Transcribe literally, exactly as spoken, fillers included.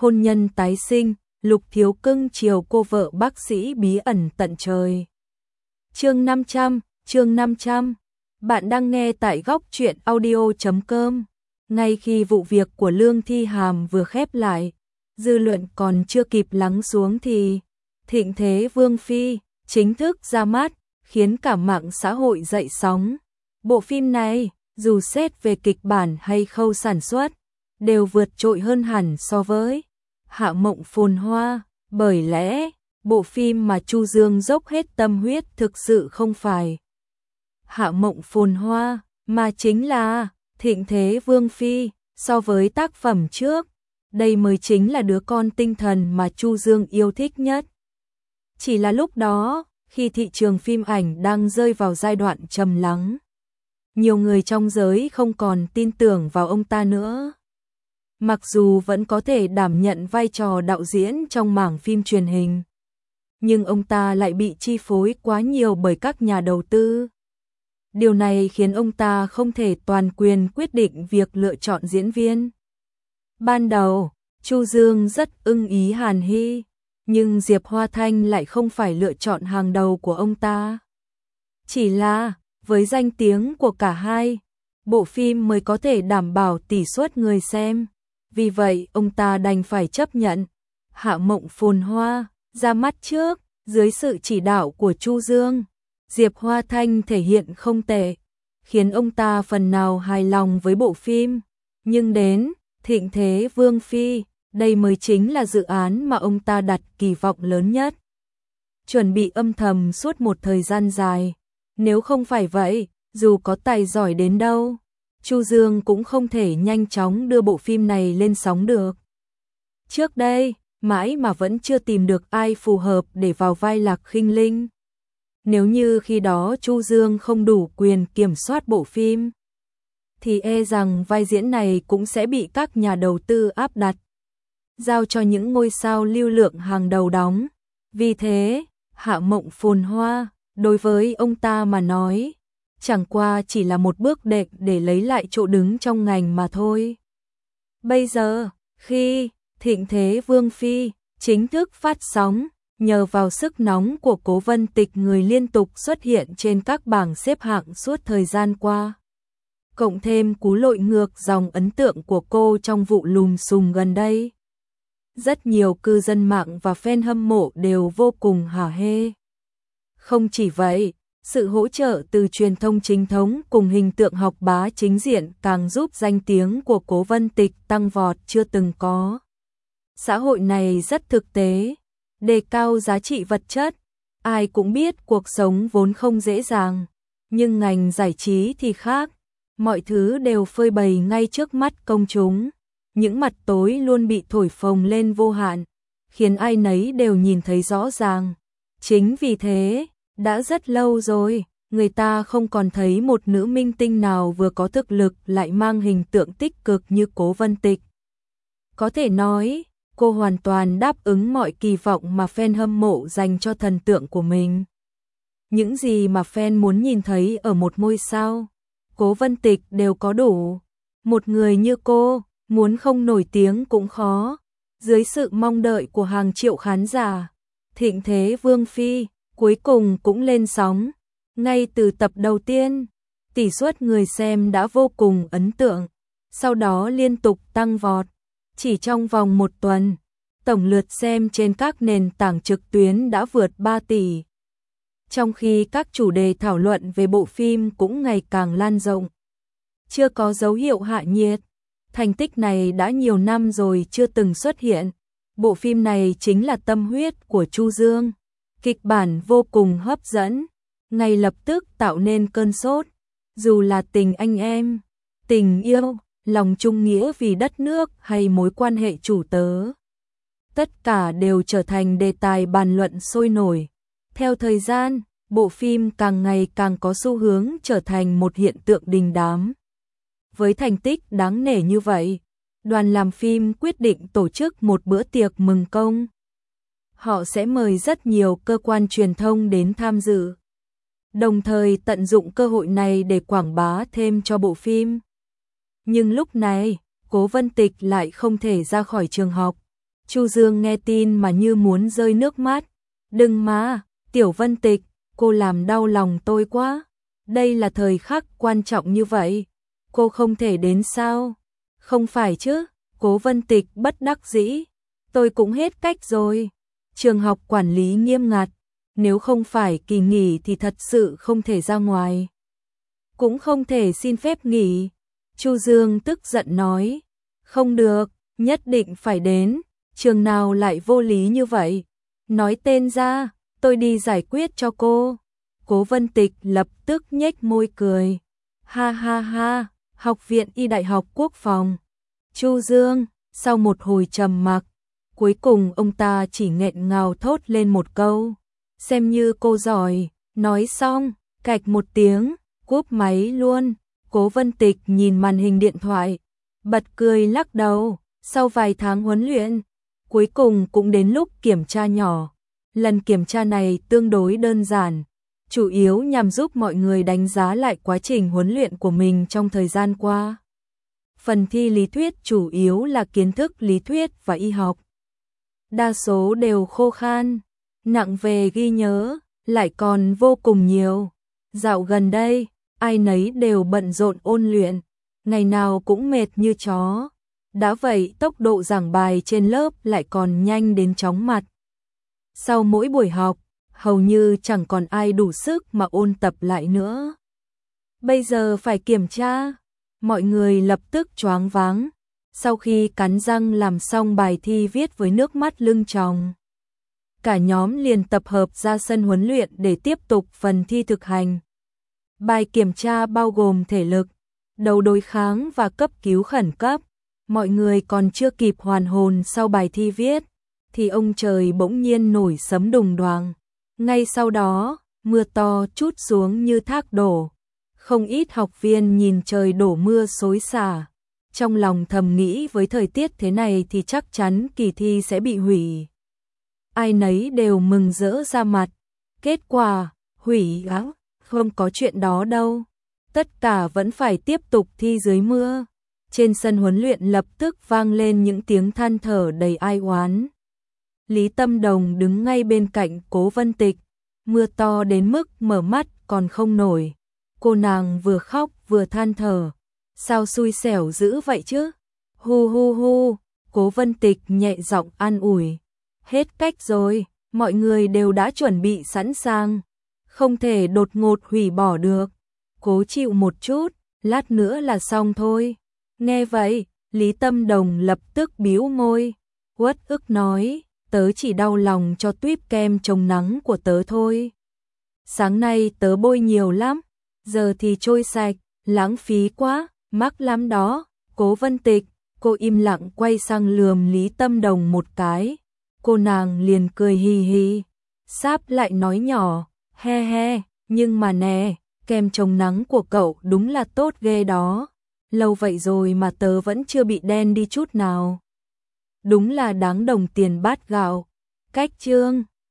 hôn nhân tái sinh, Lục Thiếu Cưng chiều cô vợ bác sĩ bí ẩn tận trời. Chương năm trăm, chương năm trăm. Bạn đang nghe tại góc truyện audio chấm com. Ngay khi vụ việc của Lương Thi Hàm vừa khép lại, dư luận còn chưa kịp lắng xuống thì thịnh thế Vương phi chính thức ra mắt, khiến cả mạng xã hội dậy sóng. Bộ phim này, dù xét về kịch bản hay khâu sản xuất, đều vượt trội hơn hẳn so với Hạ Mộng Phồn Hoa, bởi lẽ bộ phim mà Chu Dương dốc hết tâm huyết thực sự không phải Hạ Mộng Phồn Hoa, mà chính là Thịnh Thế Vương phi. So với tác phẩm trước, đây mới chính là đứa con tinh thần mà Chu Dương yêu thích nhất. Chỉ là lúc đó, khi thị trường phim ảnh đang rơi vào giai đoạn trầm lắng, nhiều người trong giới không còn tin tưởng vào ông ta nữa. Mặc dù vẫn có thể đảm nhận vai trò đạo diễn trong mảng phim truyền hình, nhưng ông ta lại bị chi phối quá nhiều bởi các nhà đầu tư. Điều này khiến ông ta không thể toàn quyền quyết định việc lựa chọn diễn viên. Ban đầu, Chu Dương rất ưng ý Hàn Hy, nhưng Diệp Hoa Thanh lại không phải lựa chọn hàng đầu của ông ta. Chỉ là, với danh tiếng của cả hai, bộ phim mới có thể đảm bảo tỷ suất người xem. Vì vậy, ông ta đành phải chấp nhận Hạ Mộng Phồn Hoa ra mắt trước, dưới sự chỉ đạo của Chu Dương. Diệp Hoa Thanh thể hiện không tệ, khiến ông ta phần nào hài lòng với bộ phim. Nhưng đến Thịnh Thế Vương phi, đây mới chính là dự án mà ông ta đặt kỳ vọng lớn nhất. Chuẩn bị âm thầm suốt một thời gian dài. Nếu không phải vậy, dù có tài giỏi đến đâu, Chu Dương cũng không thể nhanh chóng đưa bộ phim này lên sóng được. Trước đây, mãi mà vẫn chưa tìm được ai phù hợp để vào vai Lạc Khinh Linh. Nếu như khi đó Chu Dương không đủ quyền kiểm soát bộ phim, thì e rằng vai diễn này cũng sẽ bị các nhà đầu tư áp đặt, giao cho những ngôi sao lưu lượng hàng đầu đóng. Vì thế, Hạ Mộng Phồn Hoa, đối với ông ta mà nói, chẳng qua chỉ là một bước đệm để lấy lại chỗ đứng trong ngành mà thôi. Bây giờ, khi Thịnh Thế Vương phi chính thức phát sóng, nhờ vào sức nóng của Cố Vân Tịch, người liên tục xuất hiện trên các bảng xếp hạng suốt thời gian qua, cộng thêm cú lội ngược dòng ấn tượng của cô trong vụ lùm xùm gần đây, rất nhiều cư dân mạng và fan hâm mộ đều vô cùng hả hê. Không chỉ vậy, sự hỗ trợ từ truyền thông chính thống cùng hình tượng học bá chính diện càng giúp danh tiếng của Cố Vân Tịch tăng vọt chưa từng có. Xã hội này rất thực tế, đề cao giá trị vật chất. Ai cũng biết cuộc sống vốn không dễ dàng, nhưng ngành giải trí thì khác. Mọi thứ đều phơi bày ngay trước mắt công chúng. Những mặt tối luôn bị thổi phồng lên vô hạn, khiến ai nấy đều nhìn thấy rõ ràng. Chính vì thế, đã rất lâu rồi, người ta không còn thấy một nữ minh tinh nào vừa có thực lực lại mang hình tượng tích cực như Cố Vân Tịch. Có thể nói, cô hoàn toàn đáp ứng mọi kỳ vọng mà fan hâm mộ dành cho thần tượng của mình. Những gì mà fan muốn nhìn thấy ở một ngôi sao, Cố Vân Tịch đều có đủ. Một người như cô, muốn không nổi tiếng cũng khó. Dưới sự mong đợi của hàng triệu khán giả, Thịnh Thế Vương phi cuối cùng cũng lên sóng. Ngay từ tập đầu tiên, tỷ suất người xem đã vô cùng ấn tượng, sau đó liên tục tăng vọt. Chỉ trong vòng một tuần, tổng lượt xem trên các nền tảng trực tuyến đã vượt ba tỷ. Trong khi các chủ đề thảo luận về bộ phim cũng ngày càng lan rộng, chưa có dấu hiệu hạ nhiệt. Thành tích này đã nhiều năm rồi chưa từng xuất hiện. Bộ phim này chính là tâm huyết của Chu Dương. Kịch bản vô cùng hấp dẫn, ngay lập tức tạo nên cơn sốt. Dù là tình anh em, tình yêu, lòng chung nghĩa vì đất nước hay mối quan hệ chủ tớ, tất cả đều trở thành đề tài bàn luận sôi nổi. Theo thời gian, bộ phim càng ngày càng có xu hướng trở thành một hiện tượng đình đám. Với thành tích đáng nể như vậy, đoàn làm phim quyết định tổ chức một bữa tiệc mừng công. Họ sẽ mời rất nhiều cơ quan truyền thông đến tham dự, đồng thời tận dụng cơ hội này để quảng bá thêm cho bộ phim. Nhưng lúc này, Cố Vân Tịch lại không thể ra khỏi trường học. Chu Dương nghe tin mà như muốn rơi nước mắt. Đừng mà, Tiểu Vân Tịch, cô làm đau lòng tôi quá. Đây là thời khắc quan trọng như vậy. Cô không thể đến sao? Không phải chứ, Cố Vân Tịch bất đắc dĩ. Tôi cũng hết cách rồi. Trường học quản lý nghiêm ngặt. Nếu không phải kỳ nghỉ thì thật sự không thể ra ngoài. Cũng không thể xin phép nghỉ. Chu Dương tức giận nói. Không được, nhất định phải đến. Trường nào lại vô lý như vậy? Nói tên ra, tôi đi giải quyết cho cô. Cố Vân Tịch lập tức nhếch môi cười. Ha ha ha, Học viện Y Đại học Quốc phòng. Chu Dương, sau một hồi trầm mặc, cuối cùng ông ta chỉ nghẹn ngào thốt lên một câu. Xem như cô giỏi, nói xong, cạch một tiếng, cúp máy luôn. Cố Vân Tịch nhìn màn hình điện thoại, bật cười lắc đầu. Sau vài tháng huấn luyện, cuối cùng cũng đến lúc kiểm tra nhỏ. Lần kiểm tra này tương đối đơn giản, chủ yếu nhằm giúp mọi người đánh giá lại quá trình huấn luyện của mình trong thời gian qua. Phần thi lý thuyết chủ yếu là kiến thức lý thuyết và y học. Đa số đều khô khan, nặng về ghi nhớ, lại còn vô cùng nhiều. Dạo gần đây, ai nấy đều bận rộn ôn luyện, ngày nào cũng mệt như chó. Đã vậy tốc độ giảng bài trên lớp lại còn nhanh đến chóng mặt. Sau mỗi buổi học, hầu như chẳng còn ai đủ sức mà ôn tập lại nữa. Bây giờ phải kiểm tra, mọi người lập tức choáng váng. Sau khi cắn răng làm xong bài thi viết với nước mắt lưng tròng, cả nhóm liền tập hợp ra sân huấn luyện để tiếp tục phần thi thực hành. Bài kiểm tra bao gồm thể lực, đầu đối kháng và cấp cứu khẩn cấp. Mọi người còn chưa kịp hoàn hồn sau bài thi viết, thì ông trời bỗng nhiên nổi sấm đùng đoàng. Ngay sau đó, mưa to trút xuống như thác đổ. Không ít học viên nhìn trời đổ mưa xối xả, trong lòng thầm nghĩ với thời tiết thế này thì chắc chắn kỳ thi sẽ bị hủy. Ai nấy đều mừng rỡ ra mặt. Kết quả, hủy á, không có chuyện đó đâu. Tất cả vẫn phải tiếp tục thi dưới mưa. Trên sân huấn luyện lập tức vang lên những tiếng than thở đầy ai oán. Lý Tâm Đồng đứng ngay bên cạnh Cố Vân Tịch, mưa to đến mức mở mắt còn không nổi. Cô nàng vừa khóc vừa than thở, sao xui xẻo dữ vậy chứ? Hu hu hu, Cố Vân Tịch nhẹ giọng an ủi. Hết cách rồi, mọi người đều đã chuẩn bị sẵn sàng, không thể đột ngột hủy bỏ được. Cố chịu một chút, lát nữa là xong thôi. Nghe vậy, Lý Tâm Đồng lập tức bĩu môi, uất ức nói, tớ chỉ đau lòng cho tuýp kem chống nắng của tớ thôi. Sáng nay tớ bôi nhiều lắm, giờ thì trôi sạch, lãng phí quá, mắc lắm đó. Cố Vân Tịch, cô im lặng quay sang lườm Lý Tâm Đồng một cái. Cô nàng liền cười hì hì, sáp lại nói nhỏ, he he, nhưng mà nè, kem chống nắng của cậu đúng là tốt ghê đó. Lâu vậy rồi mà tớ vẫn chưa bị đen đi chút nào. Đúng là đáng đồng tiền bát gạo. Cách chương